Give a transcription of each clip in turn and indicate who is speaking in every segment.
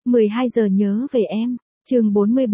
Speaker 1: 12 giờ nhớ về em. Chương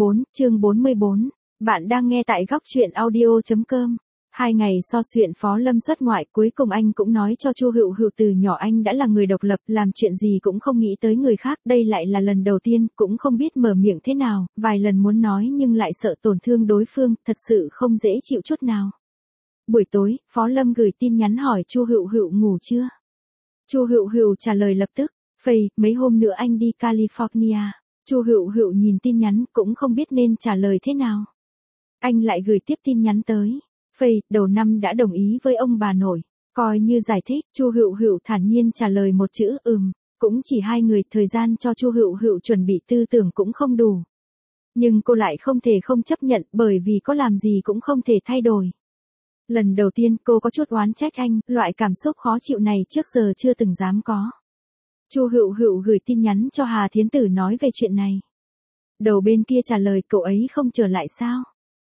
Speaker 1: 44. Bạn đang nghe tại góc truyện audio.com. 2 ngày so chuyện Phó Lâm xuất ngoại, cuối cùng anh cũng nói cho Chu Hựu Hựu từ nhỏ anh đã là người độc lập, làm chuyện gì cũng không nghĩ tới người khác, đây lại là lần đầu tiên, cũng không biết mở miệng thế nào, vài lần muốn nói nhưng lại sợ tổn thương đối phương, thật sự không dễ chịu chút nào. Buổi tối, Phó Lâm gửi tin nhắn hỏi Chu Hựu Hựu ngủ chưa. Chu Hựu Hựu trả lời lập tức, "Phây, mấy hôm nữa anh đi California." Chu Hựu Hựu nhìn tin nhắn cũng không biết nên trả lời thế nào. Anh lại gửi tiếp tin nhắn tới, "Phây, đầu năm đã đồng ý với ông bà nội." Coi như giải thích, Chu Hựu Hựu thản nhiên trả lời một chữ cũng chỉ 2 người, thời gian cho Chu Hựu Hựu chuẩn bị tư tưởng cũng không đủ. Nhưng cô lại không thể không chấp nhận, bởi vì có làm gì cũng không thể thay đổi. Lần đầu tiên cô có chút oán trách anh, loại cảm xúc khó chịu này trước giờ chưa từng dám có. Chu Hựu Hựu gửi tin nhắn cho Hà Thiến Tử nói về chuyện này. Đầu bên kia trả lời, "Cậu ấy không trở lại sao?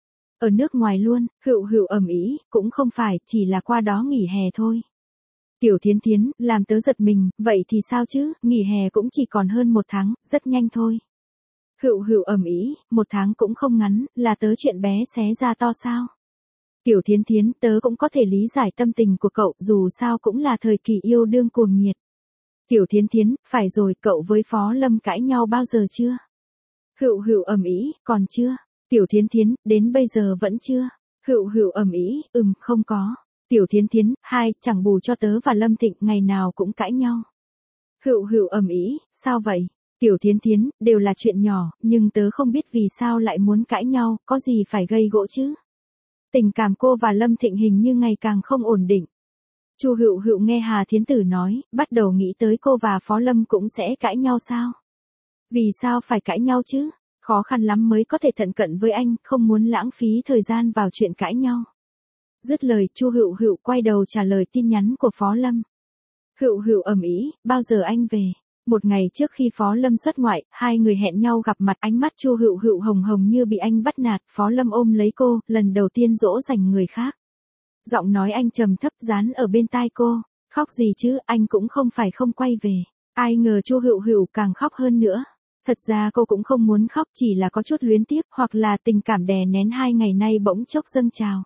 Speaker 1: Ở nước ngoài luôn." Hựu Hựu ầm ĩ, "Cũng không phải, chỉ là qua đó nghỉ hè thôi." Tiểu Thiến Thiến, làm tớ giật mình, "Vậy thì sao chứ, nghỉ hè cũng chỉ còn hơn 1 tháng, rất nhanh thôi." Hựu Hựu ầm ĩ, "1 tháng cũng không ngắn, là tớ chuyện bé xé ra to sao?" Tiểu Thiến Thiến, "Tớ cũng có thể lý giải tâm tình của cậu, dù sao cũng là thời kỳ yêu đương cuồng nhiệt." Tiểu Thiến Thiến, "Phải rồi, cậu với Phó Lâm cãi nhau bao giờ chưa?" Hựu Hựu ầm ĩ, "Còn chưa." Tiểu Thiến Thiến, "Đến bây giờ vẫn chưa." Hựu Hựu ầm ĩ, "Không có." Tiểu Thiến Thiến, "Chẳng bù cho tớ và Lâm Thịnh, ngày nào cũng cãi nhau." Hựu Hựu ầm ĩ, "Sao vậy?" Tiểu Thiến Thiến, "Đều là chuyện nhỏ, nhưng tớ không biết vì sao lại muốn cãi nhau, có gì phải gây gổ chứ. Tình cảm cô và Lâm Thịnh hình như ngày càng không ổn định." Chu Hựu Hựu nghe Hà Thiến Tử nói, bắt đầu nghĩ tới cô và Phó Lâm cũng sẽ cãi nhau sao? Vì sao phải cãi nhau chứ? Khó khăn lắm mới có thể thân cận với anh, không muốn lãng phí thời gian vào chuyện cãi nhau. Dứt lời, Chu Hựu Hựu quay đầu trả lời tin nhắn của Phó Lâm. Hựu Hựu ầm ĩ, "Bao giờ anh về?" Một ngày trước khi Phó Lâm xuất ngoại, 2 người hẹn nhau gặp mặt, ánh mắt Chu Hựu Hựu hồng hồng như bị anh bắt nạt. Phó Lâm ôm lấy cô, lần đầu tiên dỗ dành người khác. Giọng nói anh trầm thấp dán ở bên tai cô, "Khóc gì chứ, anh cũng không phải không quay về." Ai ngờ Chu Hựu Hựu càng khóc hơn nữa. Thật ra cô cũng không muốn khóc, chỉ là có chút luyến tiếc, hoặc là tình cảm đè nén 2 ngày nay bỗng chốc dâng trào.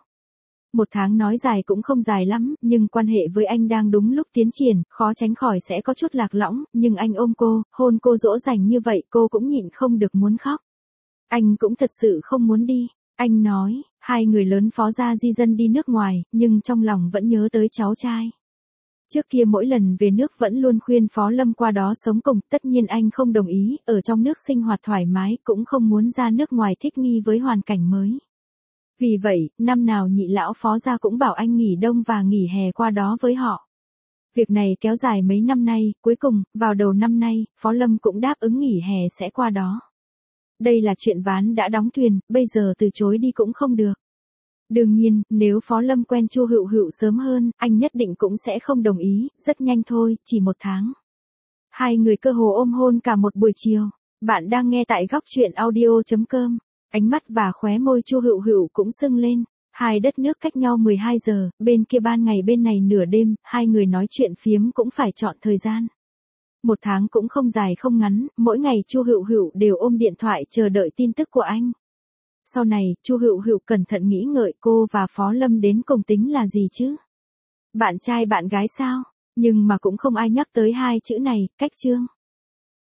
Speaker 1: 1 tháng nói dài cũng không dài lắm, nhưng quan hệ với anh đang đúng lúc tiến triển, khó tránh khỏi sẽ có chút lạc lõng, nhưng anh ôm cô, hôn cô dỗ dành như vậy, cô cũng nhịn không được muốn khóc. Anh cũng thật sự không muốn đi. Anh nói, 2 người lớn Phó gia di dân đi nước ngoài, nhưng trong lòng vẫn nhớ tới cháu trai. Trước kia mỗi lần về nước vẫn luôn khuyên Phó Lâm qua đó sống cùng, tất nhiên anh không đồng ý, ở trong nước sinh hoạt thoải mái, cũng không muốn ra nước ngoài thích nghi với hoàn cảnh mới. Vì vậy, năm nào nhị lão Phó gia cũng bảo anh nghỉ đông và nghỉ hè qua đó với họ. Việc này kéo dài mấy năm nay, cuối cùng, vào đầu năm nay, Phó Lâm cũng đáp ứng nghỉ hè sẽ qua đó. Đây là chuyện ván đã đóng thuyền, bây giờ từ chối đi cũng không được. Đương nhiên, nếu Phó Lâm quen Chu Hựu Hựu sớm hơn, anh nhất định cũng sẽ không đồng ý, rất nhanh thôi, chỉ 1 tháng. 2 người cơ hồ ôm hôn cả một buổi chiều. Bạn đang nghe tại góc truyện audio.com. Ánh mắt và khóe môi Chu Hựu Hựu cũng sưng lên. 2 đất nước cách nhau 12 giờ, bên kia ban ngày bên này nửa đêm, 2 người nói chuyện phiếm cũng phải chọn thời gian. 1 tháng cũng không dài không ngắn, mỗi ngày Chu Hựu Hựu đều ôm điện thoại chờ đợi tin tức của anh. Sau này, Chu Hựu Hựu cẩn thận nghĩ ngợi, cô và Phó Lâm đến cùng tính là gì chứ? Bạn trai bạn gái sao? Nhưng mà cũng không ai nhắc tới 2 chữ này, cách chương.